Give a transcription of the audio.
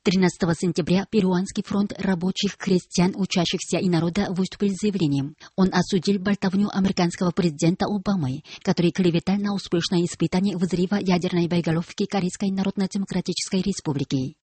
13 сентября Перуанский фронт рабочих, крестьян, учащихся и народа выступил с заявлением. Он осудил болтовню американского президента Обамы, который клеветал на успешное испытание взрыва ядерной боеголовки Корейской Народно-Демократической Республики.